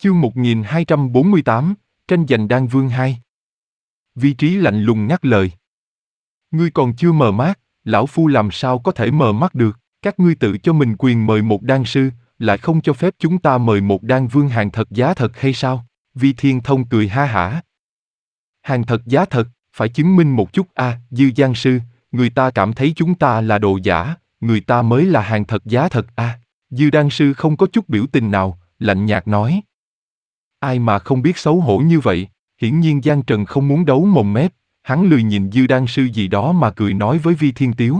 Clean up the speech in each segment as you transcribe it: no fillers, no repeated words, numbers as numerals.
Chương 1248, tranh giành Đan Vương 2. Vi Trí lạnh lùng ngắt lời. Ngươi còn chưa mờ mắt, lão phu làm sao có thể mờ mắt được, các ngươi tự cho mình quyền mời một đan sư, lại không cho phép chúng ta mời một đan vương hàng thật giá thật hay sao? Vi Thiên Thông cười ha hả. Hàng thật giá thật, phải chứng minh một chút Dư Giang sư, người ta cảm thấy chúng ta là đồ giả, người ta mới là hàng thật giá thật Dư đan sư không có chút biểu tình nào, lạnh nhạt nói. Ai mà không biết xấu hổ như vậy, hiển nhiên Giang Trần không muốn đấu mồm mép, hắn lười nhìn Dư đan sư gì đó mà cười nói với Vi Thiên Tiếu.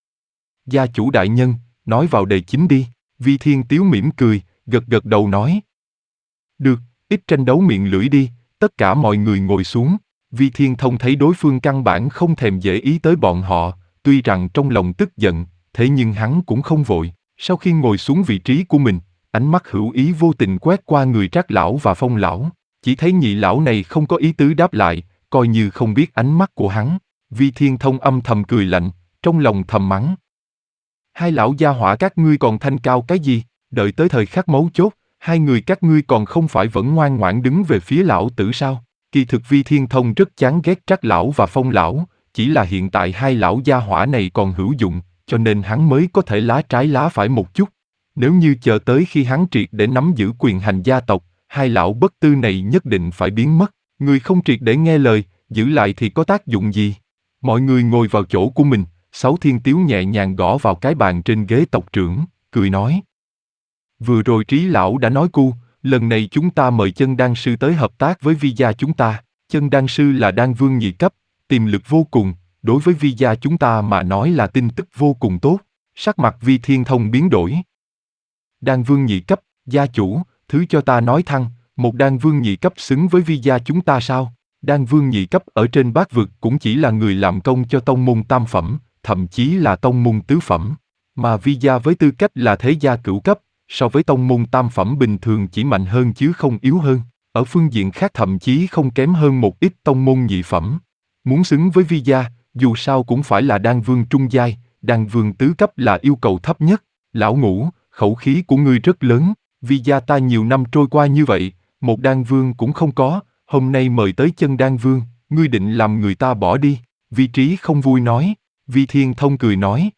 Gia chủ đại nhân, nói vào đề chính đi, Vi Thiên Tiếu mỉm cười, gật gật đầu nói. Được, ít tranh đấu miệng lưỡi đi, tất cả mọi người ngồi xuống. Vi Thiên Thông thấy đối phương căn bản không thèm để ý tới bọn họ, tuy rằng trong lòng tức giận, thế nhưng hắn cũng không vội. Sau khi ngồi xuống vị trí của mình, ánh mắt hữu ý vô tình quét qua người Trác lão và Phong lão, chỉ thấy nhị lão này không có ý tứ đáp lại, coi như không biết ánh mắt của hắn. Vi Thiên Thông âm thầm cười lạnh, trong lòng thầm mắng. Hai lão gia hỏa các ngươi còn thanh cao cái gì, đợi tới thời khắc mấu chốt, hai người các ngươi còn không phải vẫn ngoan ngoãn đứng về phía lão tử sao? Kỳ thực Vi Thiên Thông rất chán ghét Trác lão và Phong lão, chỉ là hiện tại hai lão gia hỏa này còn hữu dụng, cho nên hắn mới có thể lá trái lá phải một chút. Nếu như chờ tới khi hắn triệt để nắm giữ quyền hành gia tộc, hai lão bất tư này nhất định phải biến mất. Người không triệt để nghe lời, giữ lại thì có tác dụng gì? Mọi người ngồi vào chỗ của mình, Sáu Thiên Tiếu nhẹ nhàng gõ vào cái bàn trên ghế tộc trưởng, cười nói. Vừa rồi Trí lão đã nói cu, lần này chúng ta mời Chân Đan sư tới hợp tác với Vi gia chúng ta. Chân Đan sư là đan vương nhị cấp, tiềm lực vô cùng, đối với Vi gia chúng ta mà nói là tin tức vô cùng tốt. Sắc mặt Vi Thiên Thông biến đổi. Đan vương nhị cấp, gia chủ, thứ cho ta nói thẳng, một đan vương nhị cấp xứng với Vi gia chúng ta sao? Đan vương nhị cấp ở trên bát vực cũng chỉ là người làm công cho tông môn tam phẩm, thậm chí là tông môn tứ phẩm. Mà Vi gia với tư cách là thế gia cửu cấp, so với tông môn tam phẩm bình thường chỉ mạnh hơn chứ không yếu hơn. Ở phương diện khác thậm chí không kém hơn một ít tông môn nhị phẩm. Muốn xứng với Vi gia, dù sao cũng phải là đan vương trung giai, đan vương tứ cấp là yêu cầu thấp nhất. Lão Ngũ, khẩu khí của ngươi rất lớn, Vi gia ta nhiều năm trôi qua như vậy, một đan vương cũng không có, hôm nay mời tới Chân Đan vương, ngươi định làm người ta bỏ đi. Vi Trí không vui nói. Vi Thiên Thông cười nói.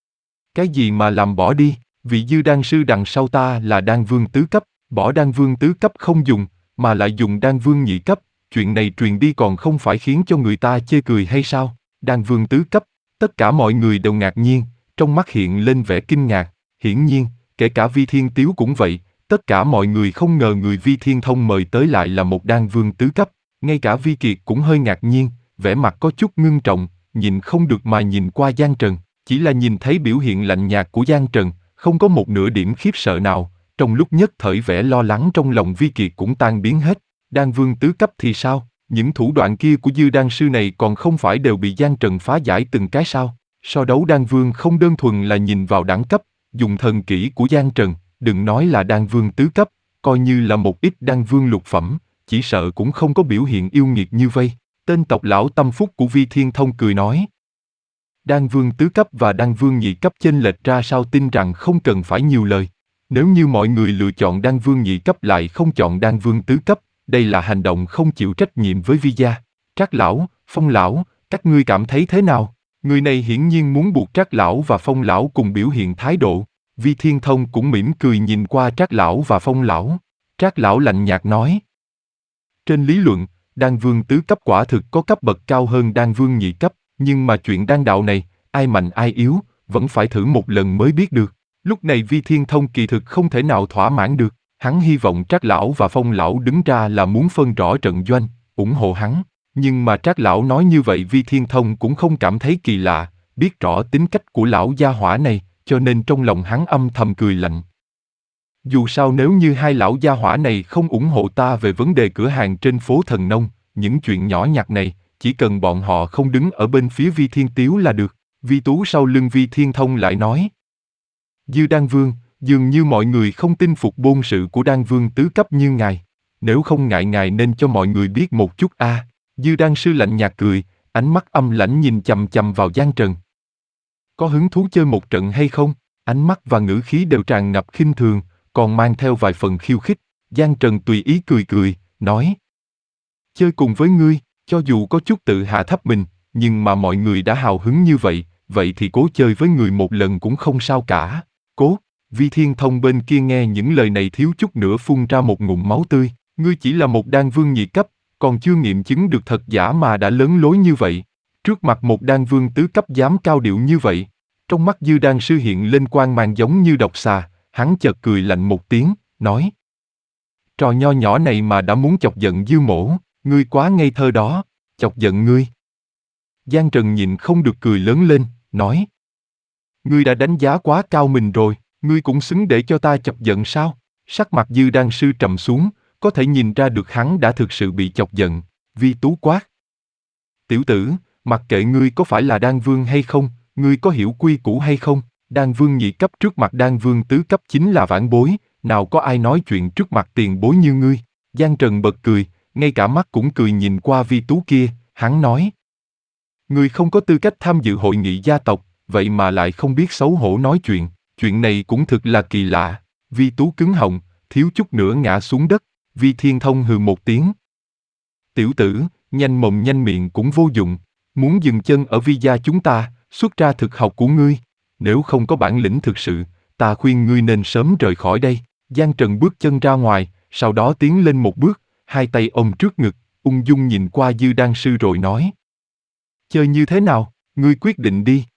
Cái gì mà làm bỏ đi, vị Dư đan sư đằng sau ta là đan vương tứ cấp, bỏ đan vương tứ cấp không dùng, mà lại dùng đan vương nhị cấp, chuyện này truyền đi còn không phải khiến cho người ta chê cười hay sao? Đan vương tứ cấp, tất cả mọi người đều ngạc nhiên, trong mắt hiện lên vẻ kinh ngạc, hiển nhiên, kể cả Vi Thiên Tiếu cũng vậy, tất cả mọi người không ngờ người Vi Thiên Thông mời tới lại là một đan vương tứ cấp, ngay cả Vi Kiệt cũng hơi ngạc nhiên, vẻ mặt có chút ngưng trọng, nhìn không được mà nhìn qua Giang Trần, chỉ là nhìn thấy biểu hiện lạnh nhạt của Giang Trần, không có một nửa điểm khiếp sợ nào, trong lúc nhất thời vẻ lo lắng trong lòng Vi Kiệt cũng tan biến hết. Đan vương tứ cấp thì sao? Những thủ đoạn kia của Dư đan sư này còn không phải đều bị Giang Trần phá giải từng cái sao? So đấu đan vương không đơn thuần là nhìn vào đẳng cấp, dùng thần kỹ của Giang Trần, đừng nói là đan vương tứ cấp, coi như là một ít đan vương lục phẩm, chỉ sợ cũng không có biểu hiện yêu nghiệt như vây. Tên tộc lão tâm phúc của Vi Thiên Thông cười nói. Đan vương tứ cấp và đan vương nhị cấp chênh lệch ra sao tin rằng không cần phải nhiều lời. Nếu như mọi người lựa chọn đan vương nhị cấp lại không chọn đan vương tứ cấp, đây là hành động không chịu trách nhiệm với Vi gia. Trác lão, Phong lão, các ngươi cảm thấy thế nào? Người này hiển nhiên muốn buộc Trác lão và Phong lão cùng biểu hiện thái độ. Vi Thiên Thông cũng mỉm cười nhìn qua Trác lão và Phong lão. Trác lão lạnh nhạt nói. Trên lý luận, đan vương tứ cấp quả thực có cấp bậc cao hơn đan vương nhị cấp, nhưng mà chuyện đan đạo này, ai mạnh ai yếu, vẫn phải thử một lần mới biết được. Lúc này Vi Thiên Thông kỳ thực không thể nào thỏa mãn được, hắn hy vọng Trác lão và Phong lão đứng ra là muốn phân rõ trận doanh, ủng hộ hắn. Nhưng mà Trác lão nói như vậy Vi Thiên Thông cũng không cảm thấy kỳ lạ, biết rõ tính cách của lão gia hỏa này, cho nên trong lòng hắn âm thầm cười lạnh. Dù sao nếu như hai lão gia hỏa này không ủng hộ ta về vấn đề cửa hàng trên phố Thần Nông, những chuyện nhỏ nhặt này, chỉ cần bọn họ không đứng ở bên phía Vi Thiên Tiếu là được. Vi Tú sau lưng Vi Thiên Thông lại nói. Dư đan vương, dường như mọi người không tin phục bôn sự của đan vương tứ cấp như ngài. Nếu không ngại ngài nên cho mọi người biết một chút Dư đan sư lạnh nhạt cười, ánh mắt âm lãnh nhìn chằm chằm vào Giang Trần. Có hứng thú chơi một trận hay không? Ánh mắt và ngữ khí đều tràn ngập khinh thường, còn mang theo vài phần khiêu khích. Giang Trần tùy ý cười cười, nói. Chơi cùng với ngươi, cho dù có chút tự hạ thấp mình, nhưng mà mọi người đã hào hứng như vậy, vậy thì cố chơi với người một lần cũng không sao cả. Cố, Vi Thiên Thông bên kia nghe những lời này thiếu chút nữa phun ra một ngụm máu tươi. Ngươi chỉ là một đan vương nhị cấp, còn chưa nghiệm chứng được thật giả mà đã lớn lối như vậy. Trước mặt một đan vương tứ cấp dám cao điệu như vậy. Trong mắt Dư Đan sư hiện lên quang mang giống như độc xà, hắn chợt cười lạnh một tiếng, nói. Trò nho nhỏ này mà đã muốn chọc giận Dư mỗ, ngươi quá ngây thơ đó, chọc giận ngươi. Giang Trần nhịn không được cười lớn lên, nói. Ngươi đã đánh giá quá cao mình rồi, ngươi cũng xứng để cho ta chọc giận sao? Sắc mặt Dư Đan sư trầm xuống, có thể nhìn ra được hắn đã thực sự bị chọc giận. Vi Tú quát. Tiểu tử, mặc kệ ngươi có phải là đan vương hay không, ngươi có hiểu quy củ hay không? Đan vương nhị cấp trước mặt đan vương tứ cấp chính là vãn bối, nào có ai nói chuyện trước mặt tiền bối như ngươi? Giang Trần bật cười, ngay cả mắt cũng cười nhìn qua Vi Tú kia, hắn nói. Ngươi không có tư cách tham dự hội nghị gia tộc, vậy mà lại không biết xấu hổ nói chuyện này cũng thực là kỳ lạ. Vi Tú cứng họng, thiếu chút nữa ngã xuống đất. Vi Thiên Thông hừ một tiếng. Tiểu tử, nhanh mồm nhanh miệng cũng vô dụng, muốn dừng chân ở Vi gia chúng ta, xuất ra thực học của ngươi. Nếu không có bản lĩnh thực sự, ta khuyên ngươi nên sớm rời khỏi đây. Giang Trần bước chân ra ngoài, sau đó tiến lên một bước, hai tay ôm trước ngực, ung dung nhìn qua Dư Đan sư rồi nói. Chơi như thế nào, ngươi quyết định đi.